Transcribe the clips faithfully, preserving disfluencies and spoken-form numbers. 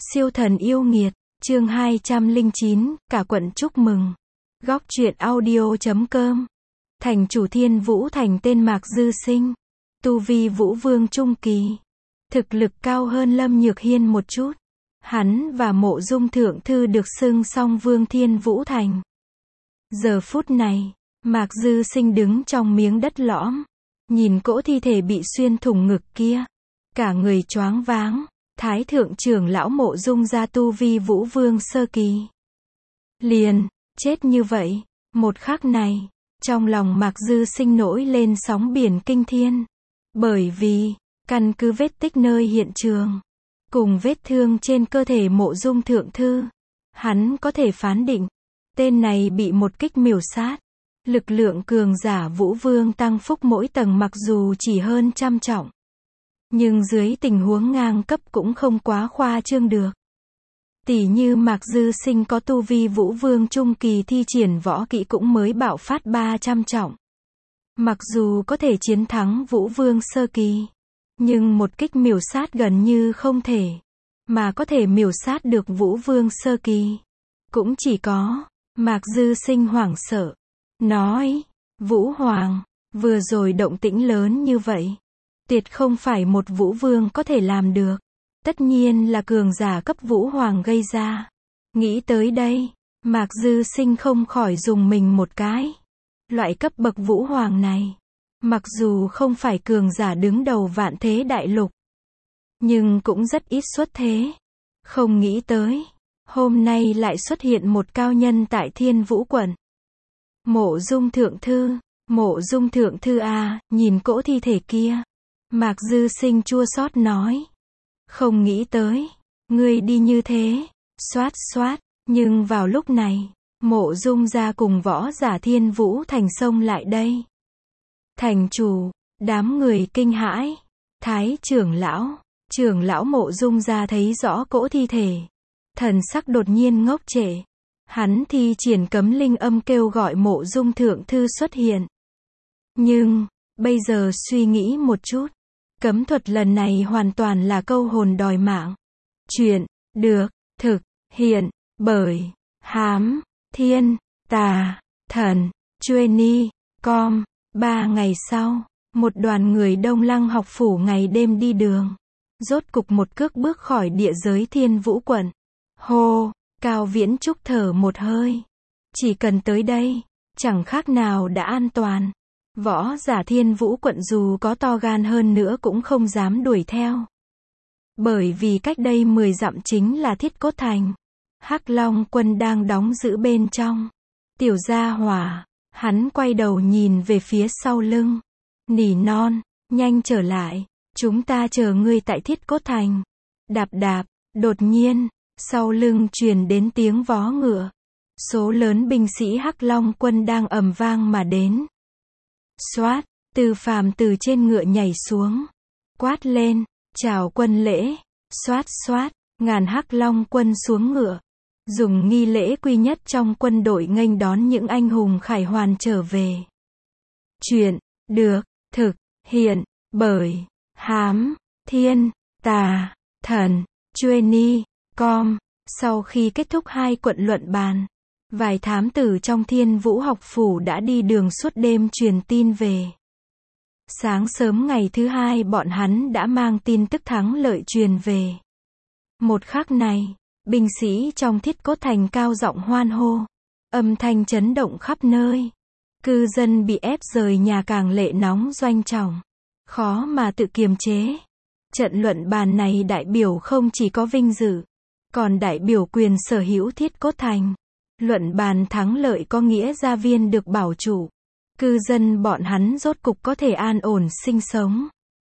Siêu thần yêu nghiệt, chương hai trăm lẻ chín, cả quận chúc mừng. Góc truyện audio.com. Thành chủ Thiên Vũ Thành tên Mạc Dư Sinh. Tu vi Vũ Vương Trung Kỳ. Thực lực cao hơn Lâm Nhược Hiên một chút. Hắn và Mộ Dung Thượng Thư được xưng song Vương Thiên Vũ Thành. Giờ phút này, Mạc Dư Sinh đứng trong miếng đất lõm. Nhìn cỗ thi thể bị xuyên thủng ngực kia. Cả người choáng váng. Thái thượng trưởng lão Mộ Dung gia tu vi Vũ Vương sơ kỳ. Liền, chết như vậy, một khắc này, trong lòng Mạc Dư Sinh nổi lên sóng biển kinh thiên. Bởi vì, căn cứ vết tích nơi hiện trường, cùng vết thương trên cơ thể Mộ Dung Thượng Thư, hắn có thể phán định, tên này bị một kích miểu sát. Lực lượng cường giả Vũ Vương tăng phúc mỗi tầng mặc dù chỉ hơn trăm trọng. Nhưng dưới tình huống ngang cấp cũng không quá khoa trương được. Tỷ như Mạc Dư Sinh có tu vi Vũ Vương Trung Kỳ thi triển võ kỹ cũng mới bạo phát ba trăm trọng. Mặc dù có thể chiến thắng Vũ Vương Sơ Kỳ, nhưng một kích miểu sát gần như không thể. Mà có thể miểu sát được Vũ Vương Sơ Kỳ, cũng chỉ có Mạc Dư Sinh hoảng sợ. Nói, Vũ Hoàng, vừa rồi động tĩnh lớn như vậy. Tuyệt không phải một Vũ Vương có thể làm được. Tất nhiên là cường giả cấp Vũ Hoàng gây ra. Nghĩ tới đây, Mạc Dư Sinh không khỏi dùng mình một cái. Loại cấp bậc Vũ Hoàng này, mặc dù không phải cường giả đứng đầu vạn thế đại lục, nhưng cũng rất ít xuất thế. Không nghĩ tới, hôm nay lại xuất hiện một cao nhân tại Thiên Vũ quận. Mộ Dung Thượng Thư, Mộ Dung Thượng Thư à, nhìn cỗ thi thể kia. Mạc Dư Sinh chua xót nói. Không nghĩ tới, ngươi đi như thế, xoát xoát, nhưng vào lúc này, Mộ Dung gia cùng võ giả Thiên Vũ Thành xông lại đây. Thành chủ, đám người kinh hãi, Thái trưởng lão, trưởng lão Mộ Dung gia thấy rõ cỗ thi thể. Thần sắc đột nhiên ngốc trệ. Hắn thi triển cấm linh âm kêu gọi Mộ Dung Thượng Thư xuất hiện. Nhưng, bây giờ suy nghĩ một chút. Cấm thuật lần này hoàn toàn là câu hồn đòi mạng. Chuyện, được, thực, hiện, bởi, hám, thiên, tà, thần, Chuyên com. Ba ngày sau, một đoàn người Đông Lăng học phủ ngày đêm đi đường. Rốt cục một cước bước khỏi địa giới Thiên Vũ quận. Hô, Cao Viễn Trúc thở một hơi. Chỉ cần tới đây, chẳng khác nào đã an toàn. Võ giả Thiên Vũ quận dù có to gan hơn nữa cũng không dám đuổi theo. Bởi vì cách đây mười dặm chính là Thiết Cốt Thành. Hắc Long quân đang đóng giữ bên trong. Tiểu gia hỏa, hắn quay đầu nhìn về phía sau lưng. Nỉ non, nhanh trở lại, chúng ta chờ ngươi tại Thiết Cốt Thành. Đạp đạp, đột nhiên, sau lưng truyền đến tiếng vó ngựa. Số lớn binh sĩ Hắc Long quân đang ầm vang mà đến. Xoát, Từ Phàm từ trên ngựa nhảy xuống, quát lên, chào quân lễ. Xoát xoát, ngàn Hắc Long quân xuống ngựa, dùng nghi lễ quy nhất trong quân đội nghênh đón những anh hùng khải hoàn trở về. Chuyện, được, thực, hiện, bởi, hám, thiên, tà, thần, Chuyên com. Sau khi kết thúc hai quận luận bàn, vài thám tử trong Thiên Vũ học phủ đã đi đường suốt đêm truyền tin về. Sáng sớm ngày thứ hai bọn hắn đã mang tin tức thắng lợi truyền về. Một khắc này, binh sĩ trong Thiết Cốt Thành cao giọng hoan hô. Âm thanh chấn động khắp nơi. Cư dân bị ép rời nhà càng lệ nóng doanh trọng. Khó mà tự kiềm chế. Trận luận bàn này đại biểu không chỉ có vinh dự, còn đại biểu quyền sở hữu Thiết Cốt Thành. Luận bàn thắng lợi có nghĩa gia viên được bảo trụ. Cư dân bọn hắn rốt cục có thể an ổn sinh sống.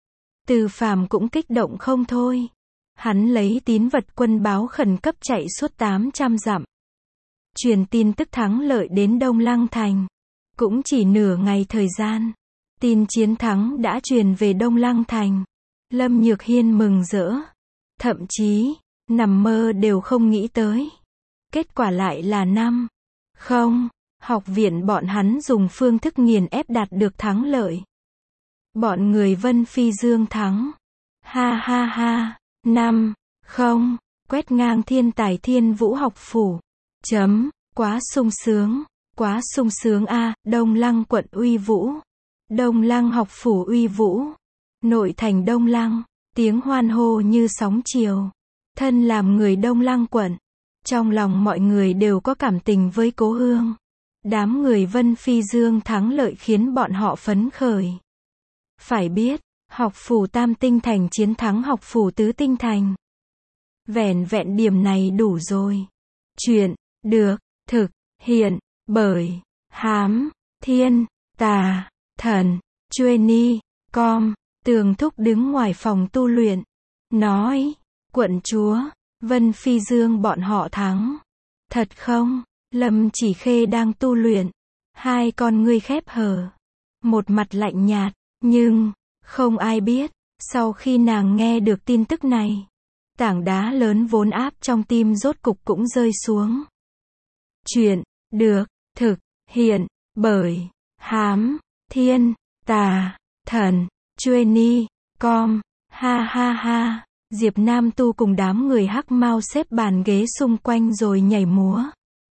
Từ Phàm cũng kích động không thôi. Hắn lấy tín vật quân báo khẩn cấp chạy suốt tám trăm dặm. Truyền tin tức thắng lợi đến Đông Lăng Thành. Cũng chỉ nửa ngày thời gian. Tin chiến thắng đã truyền về Đông Lăng Thành. Lâm Nhược Hiên mừng rỡ. Thậm chí, nằm mơ đều không nghĩ tới. Kết quả lại là năm. Không, học viện bọn hắn dùng phương thức nghiền ép đạt được thắng lợi. Bọn người Vân Phi Dương thắng. Ha ha ha, năm, không, quét ngang thiên tài Thiên Vũ học phủ. Chấm, quá sung sướng, quá sung sướng a, Đông Lăng quận uy vũ. Đông Lăng học phủ uy vũ. Nội thành Đông Lăng, tiếng hoan hô như sóng chiều. Thân làm người Đông Lăng quận, trong lòng mọi người đều có cảm tình với cố hương. Đám người Vân Phi Dương thắng lợi khiến bọn họ phấn khởi. Phải biết, học phủ Tam Tinh Thành chiến thắng học phủ Tứ Tinh Thành. Vẻn vẹn điểm này đủ rồi. Chuyện được thực hiện bởi Hám Thiên Tà Thần Chuyên com. Tường Thúc đứng ngoài phòng tu luyện, nói, quận chúa, Vân Phi Dương bọn họ thắng. Thật không? Lâm Chỉ Khê đang tu luyện, hai con ngươi khép hờ, một mặt lạnh nhạt, nhưng, không ai biết, sau khi nàng nghe được tin tức này, tảng đá lớn vốn áp trong tim rốt cục cũng rơi xuống. Chuyện được thực hiện bởi Hám Thiên Tà Thần Chuyên com. Ha ha ha, Diệp Nam Tu cùng đám người hắc mao xếp bàn ghế xung quanh rồi nhảy múa.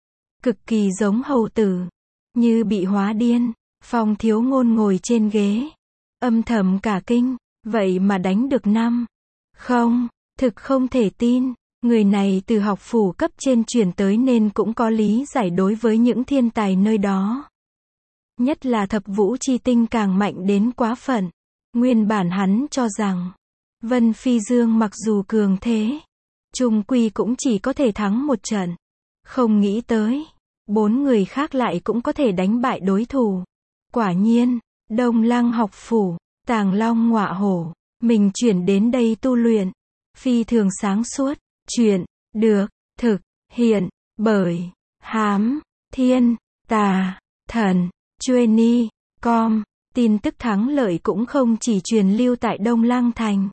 Cực kỳ giống hầu tử, như bị hóa điên. Phong Thiếu Ngôn ngồi trên ghế, âm thầm cả kinh, vậy mà đánh được năm. Không, thực không thể tin, người này từ học phủ cấp trên chuyển tới nên cũng có lý giải đối với những thiên tài nơi đó. Nhất là Thập Vũ Chi Tinh càng mạnh đến quá phận. Nguyên bản hắn cho rằng, Vân Phi Dương mặc dù cường thế, chung quy cũng chỉ có thể thắng một trận. Không nghĩ tới, bốn người khác lại cũng có thể đánh bại đối thủ. Quả nhiên, Đông Lăng học phủ, Tàng Long Ngọa Hổ, mình chuyển đến đây tu luyện, phi thường sáng suốt. Chuyện được thực hiện bởi Hám Thiên Tà Thần Chuyên com. Tin tức thắng lợi cũng không chỉ truyền lưu tại Đông Lăng thành.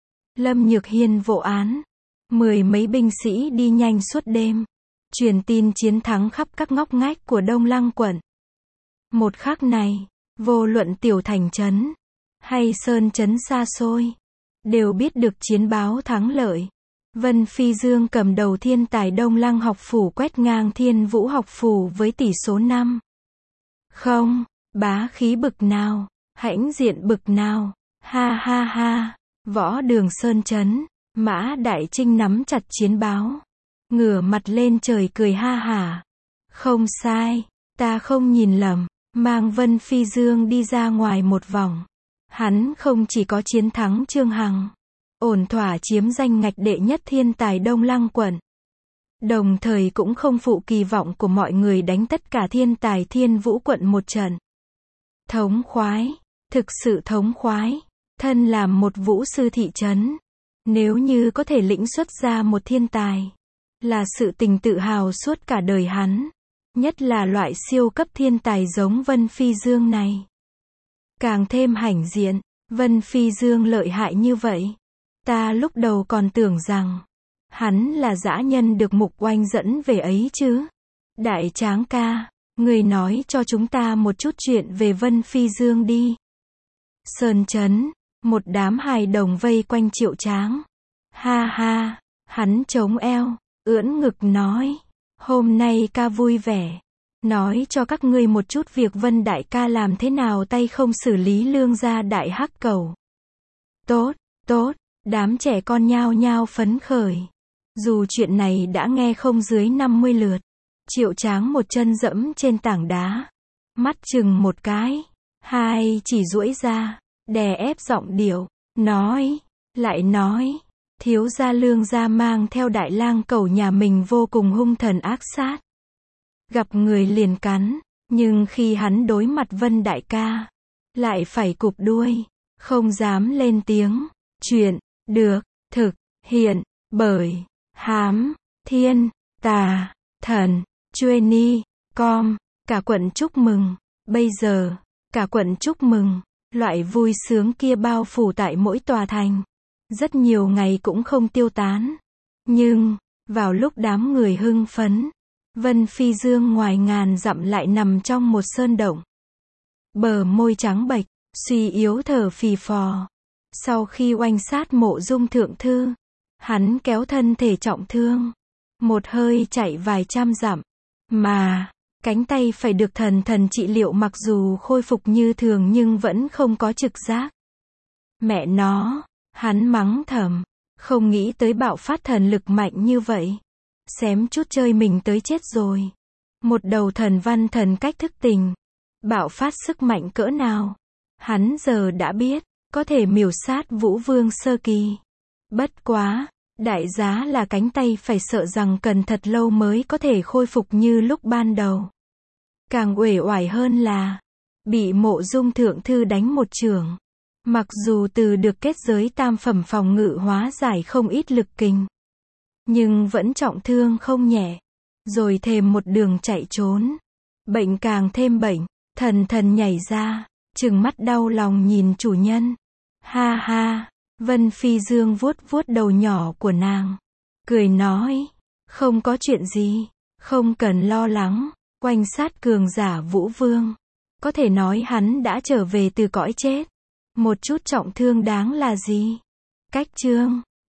Lâm Nhược Hiên vô án, mười mấy binh sĩ đi nhanh suốt đêm, truyền tin chiến thắng khắp các ngóc ngách của Đông Lăng quận. Một khắc này, vô luận tiểu thành trấn hay sơn trấn xa xôi, đều biết được chiến báo thắng lợi. Vân Phi Dương cầm đầu thiên tài Đông Lăng học phủ quét ngang Thiên Vũ học phủ với tỷ số năm không. Bá khí bực nào, hãnh diện bực nào, ha ha ha. Võ Đường sơn trấn, Mã Đại Trinh nắm chặt chiến báo, ngửa mặt lên trời cười ha hả. Không sai, ta không nhìn lầm, mang Vân Phi Dương đi ra ngoài một vòng. Hắn không chỉ có chiến thắng Trương Hằng, ổn thỏa chiếm danh ngạch đệ nhất thiên tài Đông Lăng quận, đồng thời cũng không phụ kỳ vọng của mọi người đánh tất cả thiên tài Thiên Vũ quận một trận. Thống khoái, thực sự thống khoái. Thân làm một vũ sư thị trấn, nếu như có thể lĩnh xuất ra một thiên tài, là sự tình tự hào suốt cả đời hắn. Nhất là loại siêu cấp thiên tài giống Vân Phi Dương này. Càng thêm hãnh diện, Vân Phi Dương lợi hại như vậy. Ta lúc đầu còn tưởng rằng, hắn là dã nhân được Mục Oanh dẫn về ấy chứ. Đại Tráng ca, người nói cho chúng ta một chút chuyện về Vân Phi Dương đi. Sơn trấn, một đám hài đồng vây quanh Triệu Tráng. Ha ha, hắn chống eo, ưỡn ngực nói, hôm nay ca vui vẻ, nói cho các ngươi một chút việc Vân đại ca làm thế nào tay không xử lý Lương gia đại hắc cầu. Tốt, tốt, đám trẻ con nhao nhao phấn khởi. Dù chuyện này đã nghe không dưới năm mươi lượt, Triệu Tráng một chân dẫm trên tảng đá, mắt chừng một cái, hai chỉ duỗi ra, đè ép giọng điệu, nói, lại nói, thiếu gia Lương gia mang theo đại lang cầu nhà mình vô cùng hung thần ác sát. Gặp người liền cắn, nhưng khi hắn đối mặt Vân đại ca, lại phải cụp đuôi, không dám lên tiếng. Chuyện được thực hiện bởi Hám Thiên Tà Thần Chuyên com. Cả quận chúc mừng. Bây giờ, cả quận chúc mừng. Loại vui sướng kia bao phủ tại mỗi tòa thành. Rất nhiều ngày cũng không tiêu tán. Nhưng, vào lúc đám người hưng phấn, Vân Phi Dương ngoài ngàn dặm lại nằm trong một sơn động. Bờ môi trắng bệch, suy yếu thở phì phò. Sau khi oanh sát Mộ Dung thượng thư, Hắn kéo thân thể trọng thương. Một hơi chạy vài trăm dặm. Mà, cánh tay phải được thần thần trị liệu mặc dù khôi phục như thường nhưng vẫn không có trực giác. Mẹ nó, hắn mắng thầm. Không nghĩ tới bạo phát thần lực mạnh như vậy. Xém chút chơi mình tới chết rồi. Một đầu thần văn thần cách thức tình. Bạo phát sức mạnh cỡ nào. Hắn giờ đã biết, có thể miểu sát Vũ Vương sơ kỳ. Bất quá, đại giá là cánh tay phải sợ rằng cần thật lâu mới có thể khôi phục như lúc ban đầu. Càng uể oải hơn là, bị Mộ Dung thượng thư đánh một chưởng. Mặc dù từ được kết giới tam phẩm phòng ngự hóa giải không ít lực kình, nhưng vẫn trọng thương không nhẹ. Rồi thêm một đường chạy trốn. Bệnh càng thêm bệnh, thần thần nhảy ra, trừng mắt đau lòng nhìn chủ nhân. Ha ha, Vân Phi Dương vuốt vuốt đầu nhỏ của nàng. Cười nói, không có chuyện gì, không cần lo lắng, quanh sát cường giả Vũ Vương. Có thể nói hắn đã trở về từ cõi chết. Một chút trọng thương đáng là gì? Cách chương